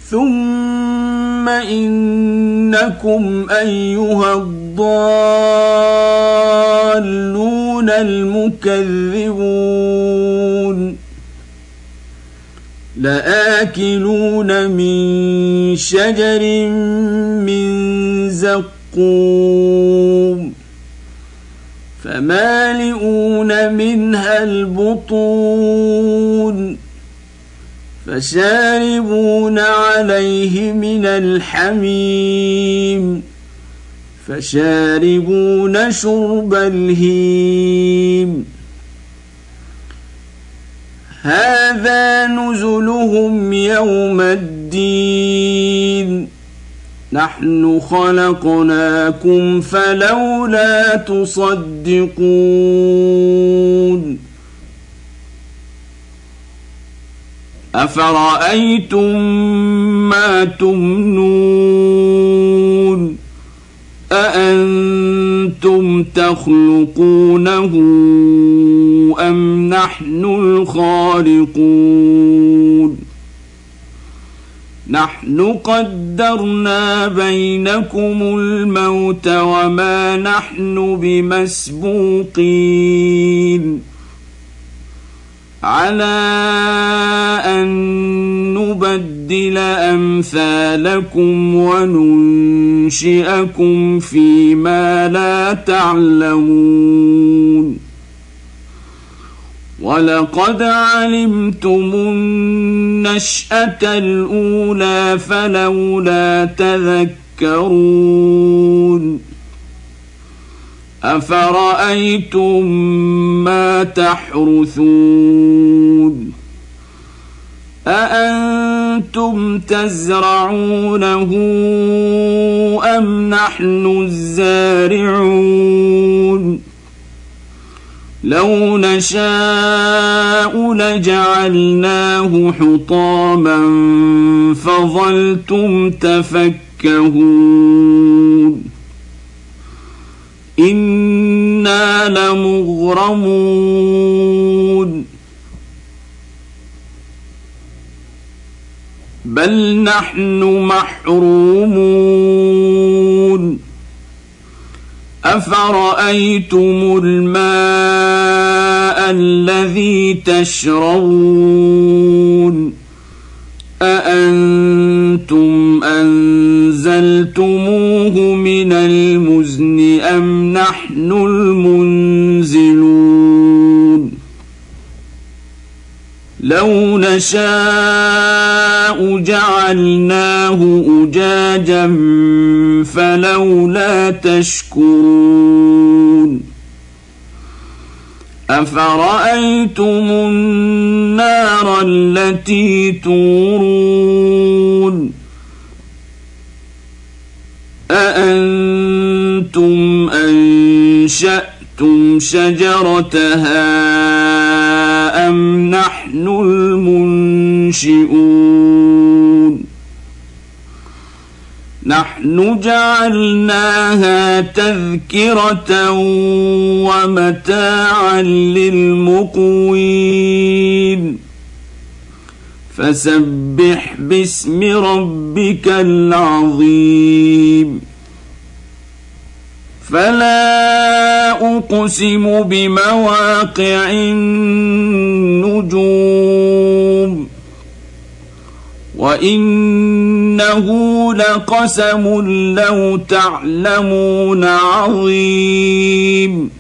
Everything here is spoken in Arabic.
ثم إنكم أيها الضالون المكذبون لآكلون من شجر من زقوم فمالئون منها البطون فشاربون عليه من الحميم فشاربون شرب الهيم هذا نزلهم يوم الدين نحن خلقناكم فلولا تصدقون أفرأيتم ما تمنون أأنتم تخلقونه أم نحن الخالقون نحن قدرنا بينكم الموت وما نحن بمسبوقين على أن نبدل أمثالكم وننشئكم فيما لا تعلمون ولقد علمتم النشأة الأولى فلولا تذكرون أفرأيتم ما تحرثون أأنتم تزرعونه أم نحن الزارعون لو نشاء لجعلناه حطاما فظلتم تفكهون إنا لمغرمون بل نحن محرومون أفرأيتم الماء الذي تشربون أأنتم أنزلتموه من المزن أم نحن المنزلون لو نشاء جعلناه أجاجا فلولا تشكرون أفرأيتم النار التي تورون أأنتم أنشأتم شجرتها أم نحن المنشئون نحن جعلناها تذكرة ومتاعا للمقوين فسبح باسم ربك العظيم فلا أقسم بمواقع النجوم وإنه لقسم لو تعلمون عظيم